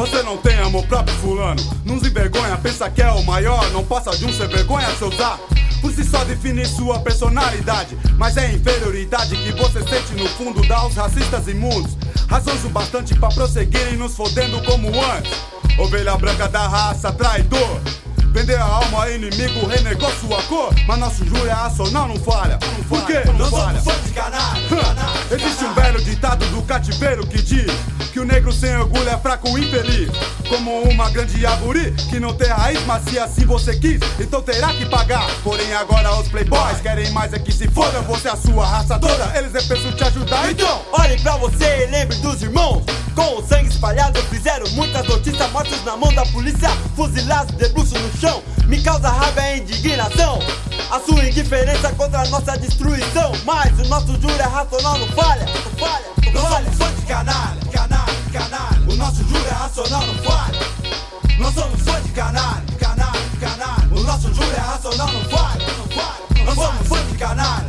Você não tem amor próprio, fulano. Não se envergonha, pensa que é o maior. Não passa de um sem vergonha seus atos. Por si só define sua personalidade, mas é inferioridade que você sente no fundo. Dá aos racistas imundos razões o bastante pra prosseguirem nos fodendo como antes. Ovelha branca da raça, traidor. Vender a alma a inimigo, renegou sua cor. Mas nosso júri é racional, não falha. Por quê? Não falha. Somos fãs de canalha. Existe um velho ditado do cativeiro que diz que o negro sem orgulho é fraco e infeliz, como uma grande árvore que não tem raiz, mas se assim você quis, então terá que pagar. Porém agora os playboys querem mais é que se foda. Você a sua raça toda, eles é pensam te ajudar. Então olhem pra você e lembre dos irmãos. Com o sangue espalhado fizeram muitas notícias, mortos na mão da polícia, fuzilados de bruxo no chão. Me causa raiva e indignação a sua indiferença contra a nossa destruição. Mas o nosso júri é racional, não falha. Nós somos fãs de canalha. O nosso júri é racional, não falha. Nós somos fãs de canalha. O nosso júri é racional, não falha. Nós somos fãs de canalha.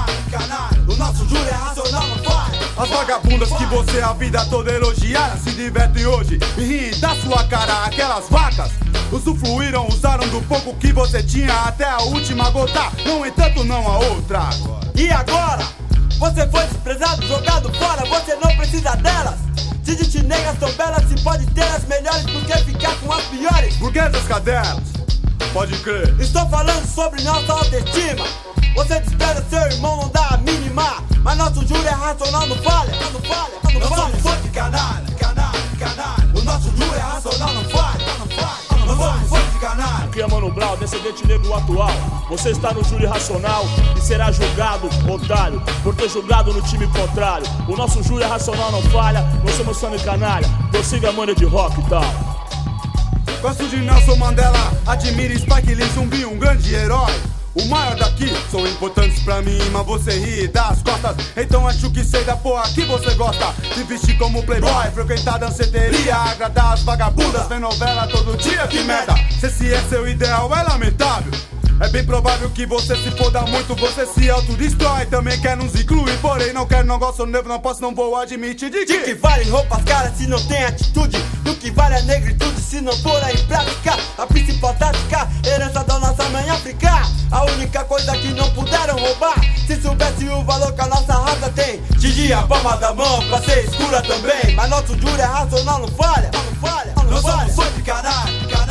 O nosso júri é racional, não falha. As vagabundas que você a vida toda elogiara se divertem hoje e riem da sua cara. Aquelas vacas usufruíram, usaram do pouco que você tinha até a última gota. No entanto, não há outra. E agora? Você foi desprezado, jogado fora, você não precisa delas. Se de negras são belas, se pode ter as melhores, por que ficar com as piores? Burguesas cadelas, pode crer. Estou falando sobre nossa autoestima. Você despreza seu irmão, não dá a mínima. Mas nosso júri é racional, não falha. Nós somos fãs de canalha. O nosso júri é racional, não falha. Nós somos fãs de canalha. Aqui é Mano Brown, descendente negro atual. Você está no júri racional e será julgado, otário, por ter julgado no time contrário. O nosso júri racional não falha, nós somos fã de canalha. Prossiga a manha de rock e tal. Gosto de Nelson Mandela, admire Spike Lee, Zumbi, um grande herói. O maior daqui, são importantes pra mim, mas você ri das costas. Então acho que sei da porra que você gosta. Se vestir como playboy, frequentar danceteria, agradar as vagabundas, ver novela todo dia, que merda. Se esse é seu ideal, é lamentável. É bem provável que você se foda muito, você se autodestrói. Também quer nos incluir, porém não quero, não gosto, não posso, não vou admitir de que. De que vale roupas caras se não tem atitude? Do que vale a negritude se não for em prática a principal tática, herança da nossa mãe África. A única coisa que não puderam roubar, se soubesse o valor que a nossa raça tem, tinha a palma da mão pra ser escura também. Mas nosso júri é racional, não falha. Nós somos fãs de canalha.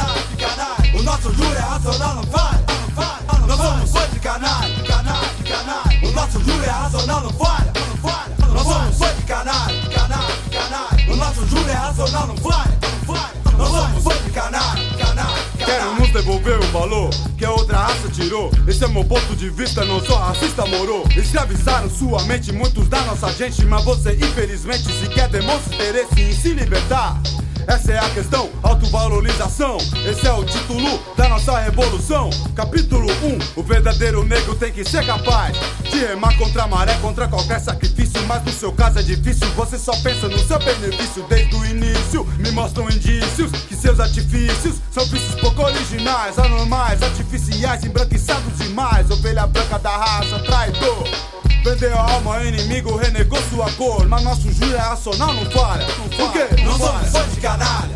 O nosso júri é racional, não falha. Nós somos fãs de canalha. O nosso júri é racional, não falha. Nós somos fãs de canalha. O nosso júri é racional, não falha. Nós somos fãs de canalha. Quero nos devolver o valor que a outra raça tirou. Esse é meu ponto de vista, não sou racista, moro. Escravizaram sua mente muitos da nossa gente, mas você infelizmente sequer demonstra interesse em se libertar. Essa é a questão, autovalorização. Esse é o título da nossa revolução. Capítulo 1, o verdadeiro negro tem que ser capaz de remar contra a maré, contra qualquer sacrifício. Mas no seu caso é difícil, você só pensa no seu benefício. Desde o início me mostram indícios que seus artifícios são vícios pouco originais, anormais, artificiais, embranquiçados demais. Ovelha branca da raça, traidor. Vendeu a alma ao inimigo, renegou sua cor. Mas nosso júri é racional, não falha. Por quê? Nós somos fãs de canalha.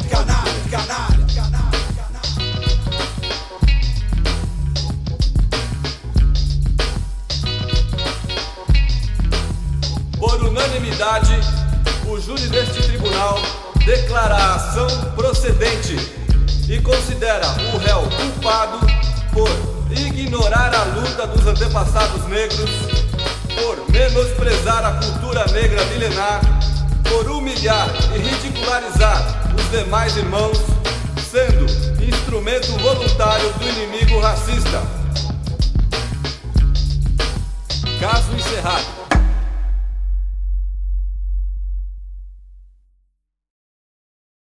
Por unanimidade, o júri deste tribunal declara a ação procedente e considera o réu culpado por ignorar a luta dos antepassados negros, por menosprezar a cultura negra milenar, por humilhar e ridicularizar os demais irmãos, sendo instrumento voluntário do inimigo racista. Caso encerrado.